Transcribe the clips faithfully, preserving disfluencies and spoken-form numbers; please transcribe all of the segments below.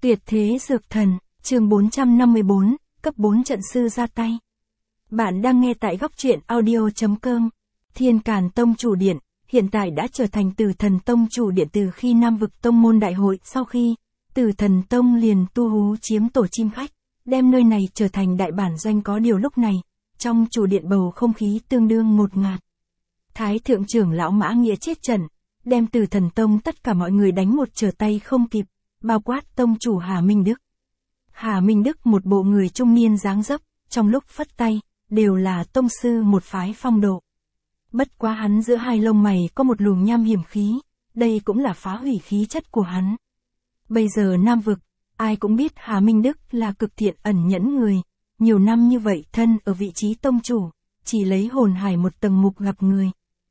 Tuyệt thế dược thần, chương bốn trăm năm mươi bốn, cấp bốn trận sư ra tay. Bạn đang nghe tại góc truyện audio.com. Thiên Càn Tông Chủ Điện, hiện tại đã trở thành Tử Thần Tông Chủ Điện từ khi Nam Vực Tông Môn Đại Hội sau khi Tử Thần Tông liền tu hú chiếm tổ chim khách, đem nơi này trở thành đại bản doanh. Có điều lúc này, trong chủ điện bầu không khí tương đương ngột ngạt. Thái thượng trưởng lão Mã Nghĩa chết trận, đem Tử Thần Tông tất cả mọi người đánh một trở tay không kịp, bao quát tông chủ Hà Minh Đức. Hà Minh Đức một bộ người trung niên dáng dấp, trong lúc phất tay, đều là tông sư một phái phong độ. Bất quá hắn giữa hai lông mày có một luồng nham hiểm khí, đây cũng là phá hủy khí chất của hắn. Bây giờ Nam Vực, ai cũng biết Hà Minh Đức là cực thiện ẩn nhẫn người, nhiều năm như vậy thân ở vị trí tông chủ, chỉ lấy hồn hải một tầng mục gặp người.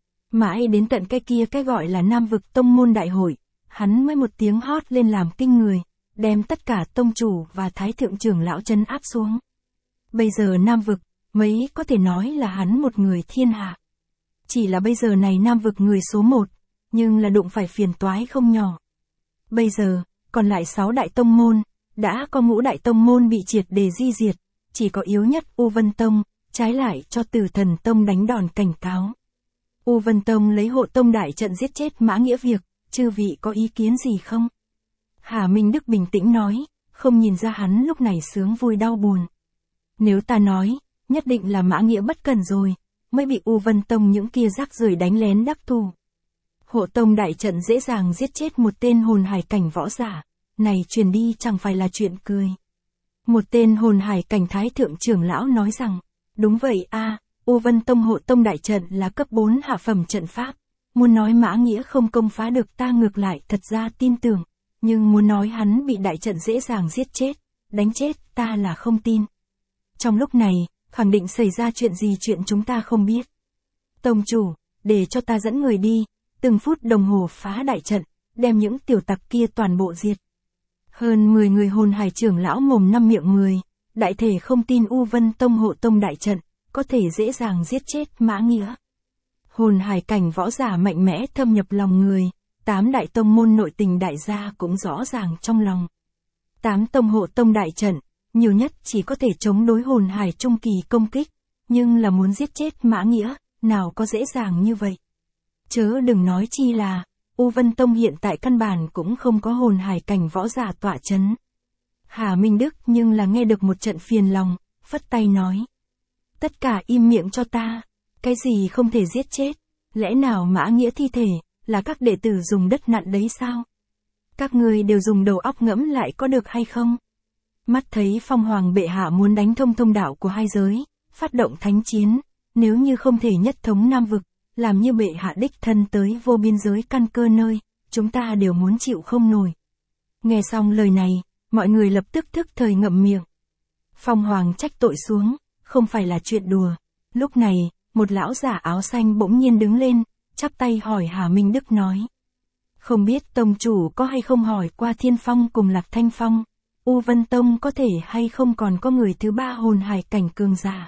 Mãi đến tận cái kia cái gọi là Nam Vực Tông Môn Đại Hội, hắn mới một tiếng hót lên làm kinh người, đem tất cả tông chủ và thái thượng trưởng lão trấn áp xuống. Bây giờ Nam Vực, mấy có thể nói là hắn một người thiên hạ. Chỉ là bây giờ này Nam Vực người số một, nhưng là đụng phải phiền toái không nhỏ. Bây giờ, còn lại sáu đại tông môn, đã có ngũ đại tông môn bị triệt để di diệt, chỉ có yếu nhất U Vân Tông, trái lại cho Tử Thần Tông đánh đòn cảnh cáo. U Vân Tông lấy hộ tông đại trận giết chết Mã Nghĩa việc, chư vị có ý kiến gì không? Hà Minh Đức bình tĩnh nói, không nhìn ra hắn lúc này sướng vui đau buồn. Nếu ta nói, nhất định là Mã Nghĩa bất cần rồi, mới bị U Vân Tông những kia rác rưởi đánh lén đắc thủ. Hộ tông đại trận dễ dàng giết chết một tên hồn hải cảnh võ giả, này truyền đi chẳng phải là chuyện cười. Một tên hồn hải cảnh thái thượng trưởng lão nói rằng, đúng vậy a, U Vân Tông hộ tông đại trận là cấp bốn hạ phẩm trận pháp. Muốn nói Mã Nghĩa không công phá được ta ngược lại thật ra tin tưởng, nhưng muốn nói hắn bị đại trận dễ dàng giết chết, đánh chết ta là không tin. Trong lúc này, khẳng định xảy ra chuyện gì chuyện chúng ta không biết. Tông chủ, để cho ta dẫn người đi, từng phút đồng hồ phá đại trận, đem những tiểu tặc kia toàn bộ diệt. Hơn mười người hồn hải trưởng lão mồm năm miệng người, đại thể không tin U Vân Tông hộ tông đại trận, có thể dễ dàng giết chết Mã Nghĩa. Hồn hải cảnh võ giả mạnh mẽ thâm nhập lòng người, tám đại tông môn nội tình đại gia cũng rõ ràng trong lòng. Tám tông hộ tông đại trận, nhiều nhất chỉ có thể chống đối hồn hải trung kỳ công kích, nhưng là muốn giết chết Mã Nghĩa, nào có dễ dàng như vậy. Chớ đừng nói chi là, U Vân Tông hiện tại căn bản cũng không có hồn hải cảnh võ giả tọa chấn. Hà Minh Đức nhưng là nghe được một trận phiền lòng, phất tay nói. Tất cả im miệng cho ta. Cái gì không thể giết chết? Lẽ nào Mã Nghĩa thi thể, là các đệ tử dùng đất nặn đấy sao? Các người đều dùng đầu óc ngẫm lại có được hay không? Mắt thấy Phong Hoàng bệ hạ muốn đánh thông thông đạo của hai giới, phát động thánh chiến, nếu như không thể nhất thống Nam Vực, làm như bệ hạ đích thân tới vô biên giới căn cơ nơi, chúng ta đều muốn chịu không nổi. Nghe xong lời này, mọi người lập tức thức thời ngậm miệng. Phong Hoàng trách tội xuống, không phải là chuyện đùa. Lúc này, một lão giả áo xanh bỗng nhiên đứng lên, chắp tay hỏi Hà Minh Đức nói. Không biết tông chủ có hay không hỏi qua Thiên Phong cùng Lạc Thanh Phong, U Vân Tông có thể hay không còn có người thứ ba hồn hải cảnh cường giả.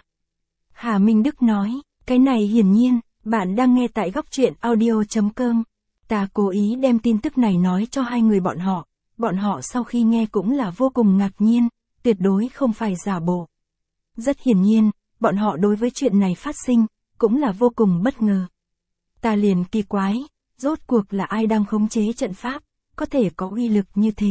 Hà Minh Đức nói, cái này hiển nhiên, bạn đang nghe tại góc truyện audio.com. Ta cố ý đem tin tức này nói cho hai người bọn họ, bọn họ sau khi nghe cũng là vô cùng ngạc nhiên, tuyệt đối không phải giả bộ. Rất hiển nhiên, bọn họ đối với chuyện này phát sinh, cũng là vô cùng bất ngờ. Ta liền kỳ quái, rốt cuộc là ai đang khống chế trận pháp, có thể có uy lực như thế.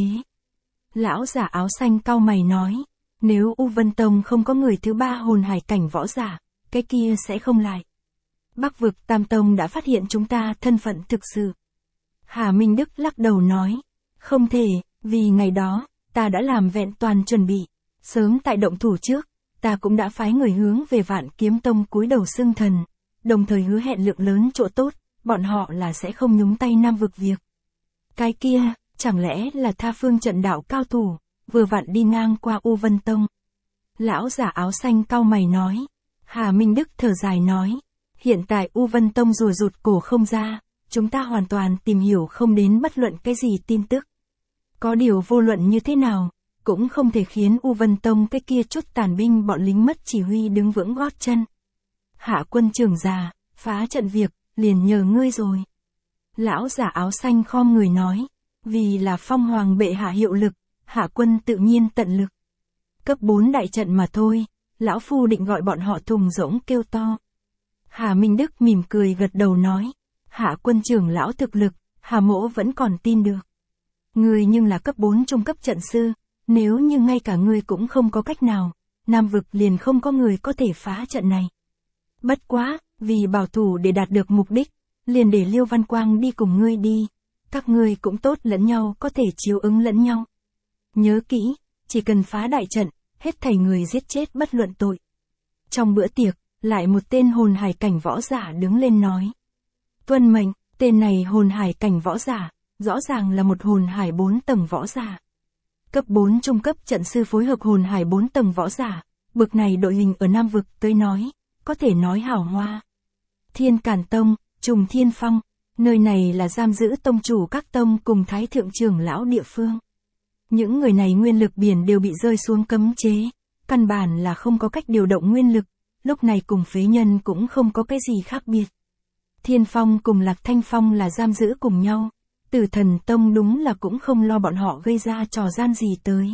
Lão giả áo xanh cau mày nói, nếu U Vân Tông không có người thứ ba hồn hải cảnh võ giả, cái kia sẽ không lại. Bắc Vực Tam Tông đã phát hiện chúng ta thân phận thực sự. Hà Minh Đức lắc đầu nói, không thể, vì ngày đó, ta đã làm vẹn toàn chuẩn bị, sớm tại động thủ trước. Ta cũng đã phái người hướng về Vạn Kiếm Tông cúi đầu xưng thần, đồng thời hứa hẹn lượng lớn chỗ tốt, bọn họ là sẽ không nhúng tay Nam Vực việc. Cái kia, chẳng lẽ là tha phương trận đạo cao thủ, vừa vặn đi ngang qua U Vân Tông. Lão giả áo xanh cau mày nói. Hà Minh Đức thở dài nói, hiện tại U Vân Tông rùa rụt cổ không ra, chúng ta hoàn toàn tìm hiểu không đến bất luận cái gì tin tức. Có điều vô luận như thế nào, cũng không thể khiến U Vân Tông cái kia chút tàn binh bọn lính mất chỉ huy đứng vững gót chân. Hạ quân trưởng già, phá trận việc, liền nhờ ngươi rồi. Lão giả áo xanh khom người nói, vì là Phong Hoàng bệ hạ hiệu lực, hạ quân tự nhiên tận lực. Cấp bốn đại trận mà thôi, lão phu định gọi bọn họ thùng rỗng kêu to. Hà Minh Đức mỉm cười gật đầu nói, hạ quân trưởng lão thực lực, Hà mỗ vẫn còn tin được. Ngươi nhưng là cấp bốn trung cấp trận sư, nếu như ngay cả ngươi cũng không có cách nào, Nam vực liền không có người có thể phá trận này. Bất quá, vì bảo thủ để đạt được mục đích, liền để Liêu Văn Quang đi cùng ngươi đi, các ngươi cũng tốt lẫn nhau có thể chiếu ứng lẫn nhau. Nhớ kỹ, chỉ cần phá đại trận, hết thảy người giết chết bất luận tội. Trong bữa tiệc, lại một tên hồn hải cảnh võ giả đứng lên nói. Tuân mệnh, tên này hồn hải cảnh võ giả, rõ ràng là một hồn hải bốn tầng võ giả. Cấp bốn trung cấp trận sư phối hợp hồn hải bốn tầng võ giả, bực này đội hình ở Nam vực tới nói, có thể nói hảo hoa. Thiên Càn Tông, Trùng Thiên Phong, nơi này là giam giữ tông chủ các tông cùng thái thượng trưởng lão địa phương. Những người này nguyên lực biển đều bị rơi xuống cấm chế, căn bản là không có cách điều động nguyên lực, lúc này cùng phế nhân cũng không có cái gì khác biệt. Thiên Phong cùng Lạc Thanh Phong là giam giữ cùng nhau, Tử Thần Tông đúng là cũng không lo bọn họ gây ra trò gian gì tới.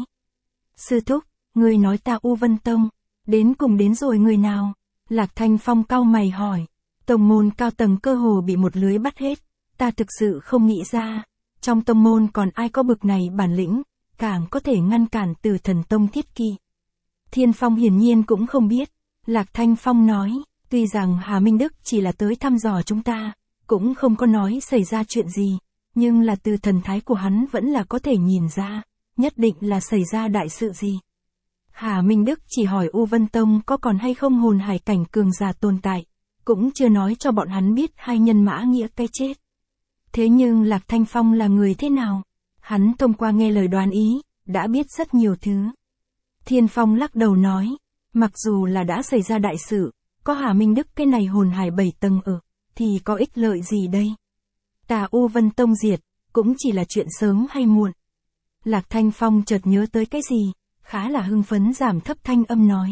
Sư thúc, người nói ta U Vân Tông, đến cùng đến rồi người nào? Lạc Thanh Phong cau mày hỏi, tông môn cao tầng cơ hồ bị một lưới bắt hết, ta thực sự không nghĩ ra, trong tông môn còn ai có bực này bản lĩnh, càng có thể ngăn cản Tử Thần Tông thiết kỵ. Thiên Phong hiển nhiên cũng không biết, Lạc Thanh Phong nói, tuy rằng Hà Minh Đức chỉ là tới thăm dò chúng ta, cũng không có nói xảy ra chuyện gì, nhưng là từ thần thái của hắn vẫn là có thể nhìn ra, nhất định là xảy ra đại sự gì. Hà Minh Đức chỉ hỏi U Vân Tông có còn hay không hồn hải cảnh cường giả tồn tại, cũng chưa nói cho bọn hắn biết hai nhân mã nghĩa cái chết. Thế nhưng Lạc Thanh Phong là người thế nào? Hắn thông qua nghe lời đoán ý, đã biết rất nhiều thứ. Thiên Phong lắc đầu nói, mặc dù là đã xảy ra đại sự, có Hà Minh Đức cái này hồn hải bảy tầng ở, thì có ích lợi gì đây? Tà U Vân Tông diệt, cũng chỉ là chuyện sớm hay muộn. Lạc Thanh Phong chợt nhớ tới cái gì, khá là hưng phấn giảm thấp thanh âm nói.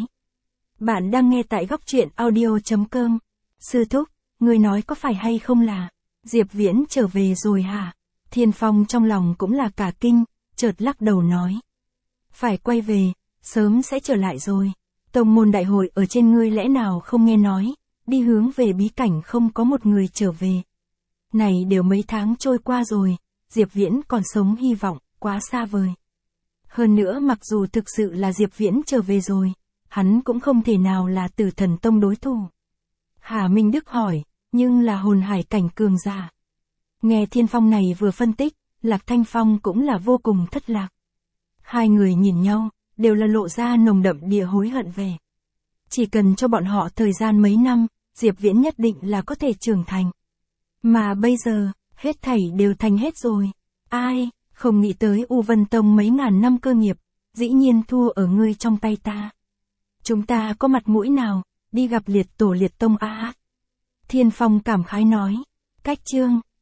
Bạn đang nghe tại góc truyện audio.com. Sư thúc, người nói có phải hay không là, Diệp Viễn trở về rồi hả? Thiên Phong trong lòng cũng là cả kinh, chợt lắc đầu nói. Phải quay về, sớm sẽ trở lại rồi. Tông môn đại hội ở trên ngươi lẽ nào không nghe nói, đi hướng về bí cảnh không có một người trở về. Này đều mấy tháng trôi qua rồi, Diệp Viễn còn sống hy vọng, quá xa vời. Hơn nữa mặc dù thực sự là Diệp Viễn trở về rồi, hắn cũng không thể nào là Tử Thần Tông đối thủ. Hà Minh Đức hỏi, nhưng là hồn hải cảnh cường giả. Nghe Thiên Phong này vừa phân tích, Lạc Thanh Phong cũng là vô cùng thất lạc. Hai người nhìn nhau, đều là lộ ra nồng đậm địa hối hận về. Chỉ cần cho bọn họ thời gian mấy năm, Diệp Viễn nhất định là có thể trưởng thành. Mà bây giờ, hết thảy đều thành hết rồi. Ai, không nghĩ tới U Vân Tông mấy ngàn năm cơ nghiệp, dĩ nhiên thua ở ngươi trong tay ta. Chúng ta có mặt mũi nào, đi gặp liệt tổ liệt tông a à? Thiên Phong cảm khái nói, cách chương.